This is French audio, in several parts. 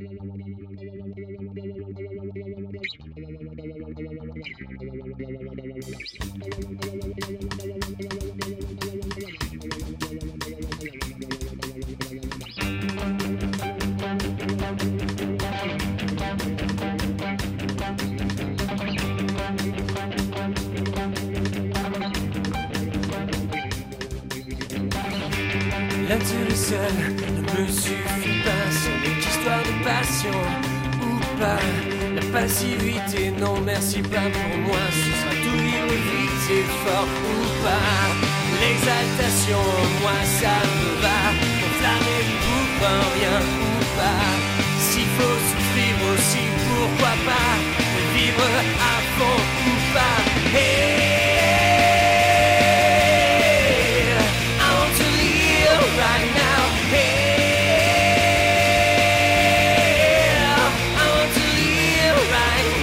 L'intérêt seul ne me suffit pas, ce n'est qu'histoire de passion ou pas. La passivité, non merci pas pour moi, ce sera tout vivre vite et fort ou pas. L'exaltation, moi ça me va, enflammer pour un rien ou pas. S'il faut souffrir aussi, pourquoi pas, vivre à fond ou pas. Hey, right now, hey, I want to live right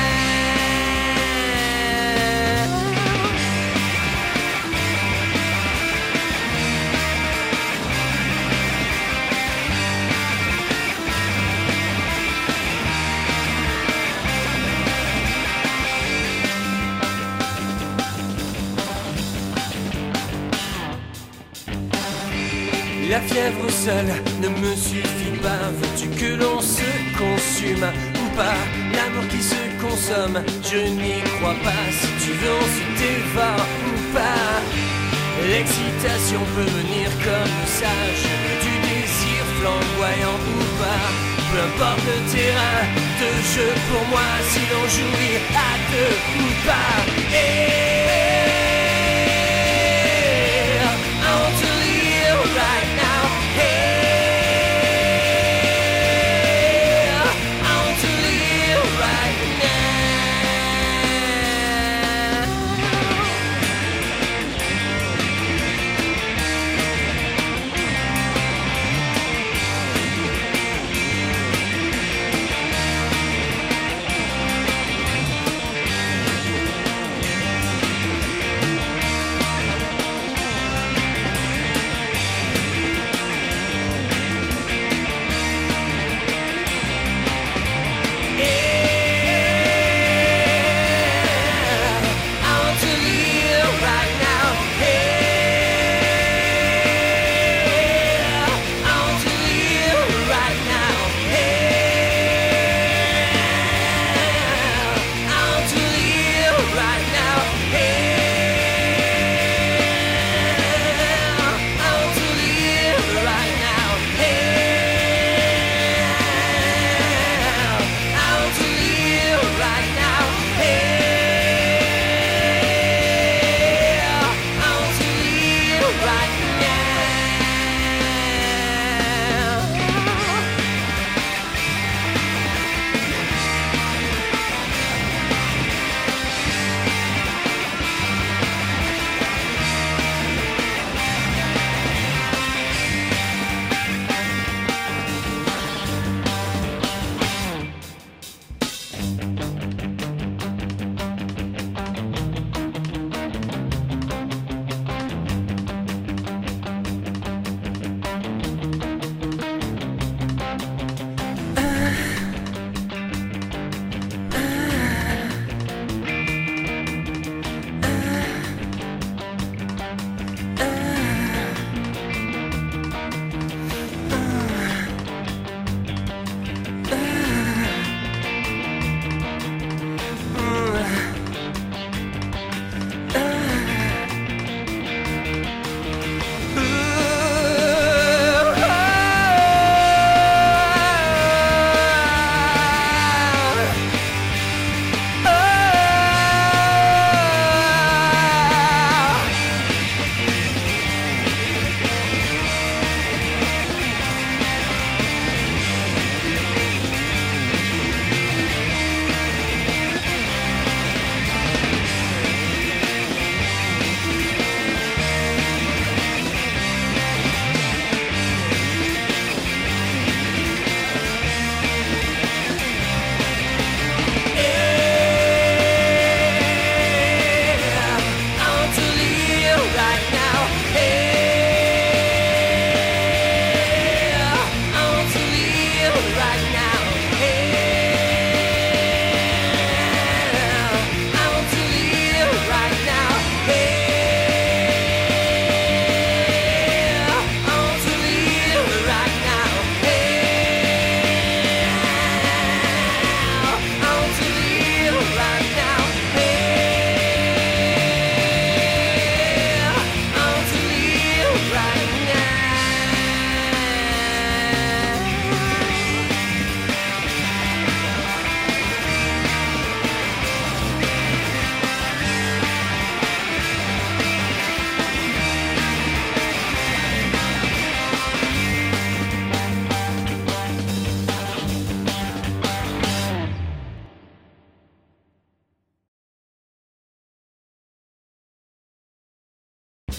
La fièvre seule ne me suffit pas. Veux-tu que l'on se consume ou pas? L'amour qui se consomme, je n'y crois pas. Si tu veux, on se dévore ou pas. L'excitation peut venir comme ça. Je veux du désir flamboyant ou pas. Peu importe le terrain de jeu pour moi, si l'on jouit à deux ou pas.